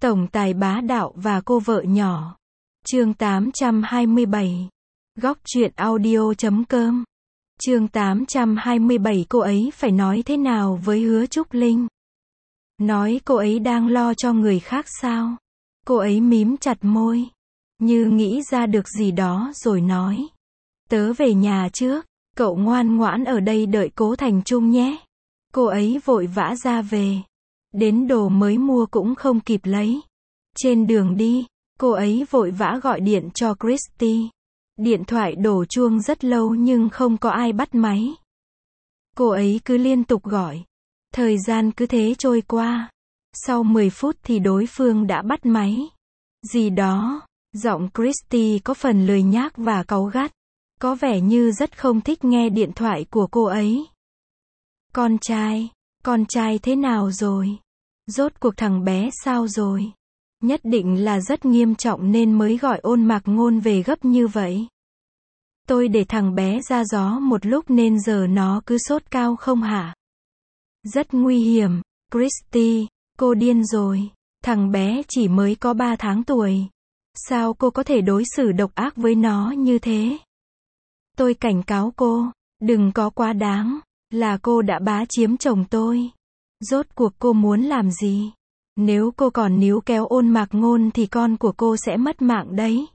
Tổng tài bá đạo và cô vợ nhỏ. Chương 827. Góc truyện audio.com. Chương 827. Cô ấy phải nói thế nào với Hứa Trúc Linh? Nói cô ấy đang lo cho người khác sao? Cô ấy mím chặt môi, như nghĩ ra được gì đó rồi nói. Tớ về nhà trước, cậu ngoan ngoãn ở đây đợi Cố Thành Trung nhé. Cô ấy vội vã ra về. Đến đồ mới mua cũng không kịp lấy. Trên đường đi, cô ấy vội vã gọi điện cho Christy. Điện thoại đổ chuông rất lâu nhưng không có ai bắt máy. Cô ấy cứ liên tục gọi. Thời gian cứ thế trôi qua. Sau 10 phút thì đối phương đã bắt máy. Gì đó, giọng Christy có phần lười nhác và cáu gắt. Có vẻ như rất không thích nghe điện thoại của cô ấy. Con trai thế nào rồi? Rốt cuộc thằng bé sao rồi? Nhất định là rất nghiêm trọng nên mới gọi Ôn Mạc Ngôn về gấp như vậy. Tôi để thằng bé ra gió một lúc nên giờ nó cứ sốt cao không hả? Rất nguy hiểm, Christy, cô điên rồi. Thằng bé chỉ mới có 3 tháng tuổi. Sao cô có thể đối xử độc ác với nó như thế? Tôi cảnh cáo cô, đừng có quá đáng. Là cô đã bá chiếm chồng tôi. Rốt cuộc cô muốn làm gì? Nếu cô còn níu kéo Ôn Mạc Ngôn thì con của cô sẽ mất mạng đấy.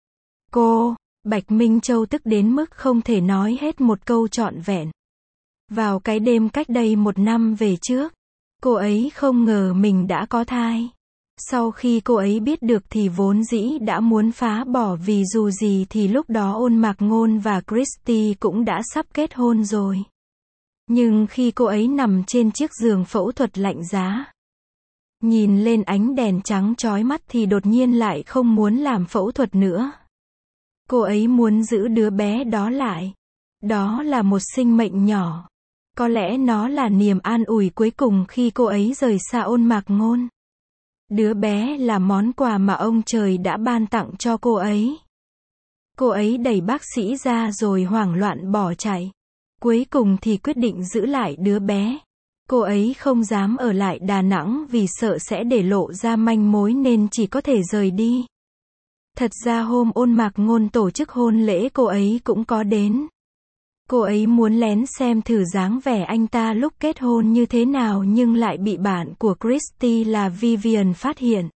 Bạch Minh Châu tức đến mức không thể nói hết một câu trọn vẹn. Vào cái đêm cách đây 1 năm về trước, cô ấy không ngờ mình đã có thai. Sau khi cô ấy biết được thì vốn dĩ đã muốn phá bỏ vì dù gì thì lúc đó Ôn Mạc Ngôn và Christy cũng đã sắp kết hôn rồi. Nhưng khi cô ấy nằm trên chiếc giường phẫu thuật lạnh giá, nhìn lên ánh đèn trắng chói mắt thì đột nhiên lại không muốn làm phẫu thuật nữa. Cô ấy muốn giữ đứa bé đó lại. Đó là một sinh mệnh nhỏ. Có lẽ nó là niềm an ủi cuối cùng khi cô ấy rời xa Ôn Mạc Ngôn. Đứa bé là món quà mà ông trời đã ban tặng cho cô ấy. Cô ấy đẩy bác sĩ ra rồi hoảng loạn bỏ chạy. Cuối cùng thì quyết định giữ lại đứa bé. Cô ấy không dám ở lại Đà Nẵng vì sợ sẽ để lộ ra manh mối nên chỉ có thể rời đi. Thật ra hôm Ôn Mạc Ngôn tổ chức hôn lễ cô ấy cũng có đến. Cô ấy muốn lén xem thử dáng vẻ anh ta lúc kết hôn như thế nào nhưng lại bị bạn của Christy là Vivian phát hiện.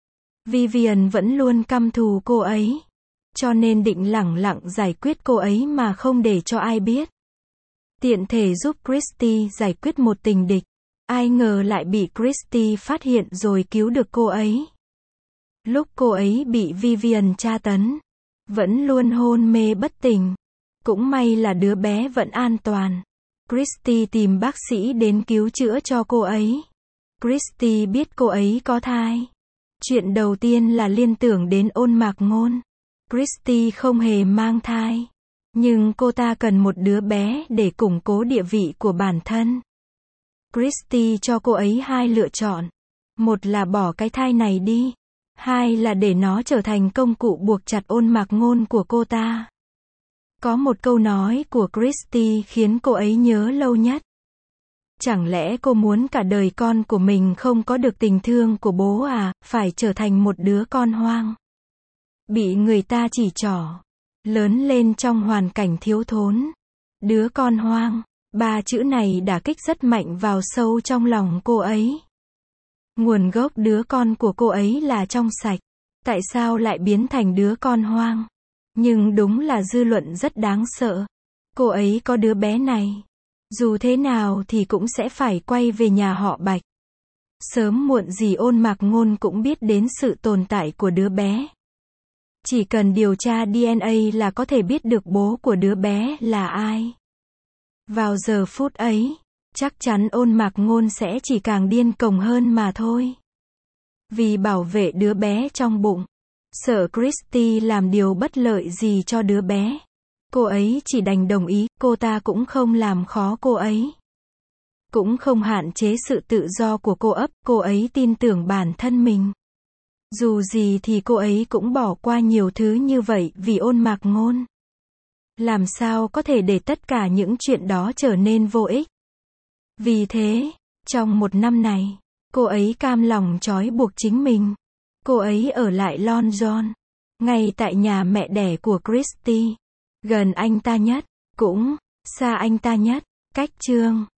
Vivian vẫn luôn căm thù cô ấy. Cho nên định lẳng lặng giải quyết cô ấy mà không để cho ai biết. Tiện thể giúp Christy giải quyết một tình địch. Ai ngờ lại bị Christy phát hiện rồi cứu được cô ấy. Lúc cô ấy bị Vivian tra tấn, vẫn luôn hôn mê bất tỉnh. Cũng may là đứa bé vẫn an toàn. Christy tìm bác sĩ đến cứu chữa cho cô ấy. Christy biết cô ấy có thai. Chuyện đầu tiên là liên tưởng đến Ôn Mạc Ngôn. Christy không hề mang thai. Nhưng cô ta cần một đứa bé để củng cố địa vị của bản thân. Christy cho cô ấy 2 lựa chọn. Một là bỏ cái thai này đi. 2 là để nó trở thành công cụ buộc chặt Ôn Mạc Ngôn của cô ta. Có một câu nói của Christy khiến cô ấy nhớ lâu nhất. Chẳng lẽ cô muốn cả đời con của mình không có được tình thương của bố à, phải trở thành một đứa con hoang. Bị người ta chỉ trỏ. Lớn lên trong hoàn cảnh thiếu thốn. Đứa con hoang. 3 chữ này đả kích rất mạnh vào sâu trong lòng cô ấy. Nguồn gốc đứa con của cô ấy là trong sạch. Tại sao lại biến thành đứa con hoang? Nhưng đúng là dư luận rất đáng sợ. Cô ấy có đứa bé này. Dù thế nào thì cũng sẽ phải quay về nhà họ Bạch. Sớm muộn gì Ôn Mạc Ngôn cũng biết đến sự tồn tại của đứa bé. Chỉ cần điều tra DNA là có thể biết được bố của đứa bé là ai. Vào giờ phút ấy, chắc chắn Ôn Mạc Ngôn sẽ chỉ càng điên cuồng hơn mà thôi. Vì bảo vệ đứa bé trong bụng, sợ Christy làm điều bất lợi gì cho đứa bé. Cô ấy chỉ đành đồng ý, cô ta cũng không làm khó cô ấy. Cũng không hạn chế sự tự do của cô ấy tin tưởng bản thân mình. Dù gì thì cô ấy cũng bỏ qua nhiều thứ như vậy vì Ôn Mạc Ngôn. Làm sao có thể để tất cả những chuyện đó trở nên vô ích. Vì thế, trong 1 năm này, cô ấy cam lòng trói buộc chính mình. Cô ấy ở lại London, ngay tại nhà mẹ đẻ của Christy. Gần anh ta nhất, cũng xa anh ta nhất. Cách chương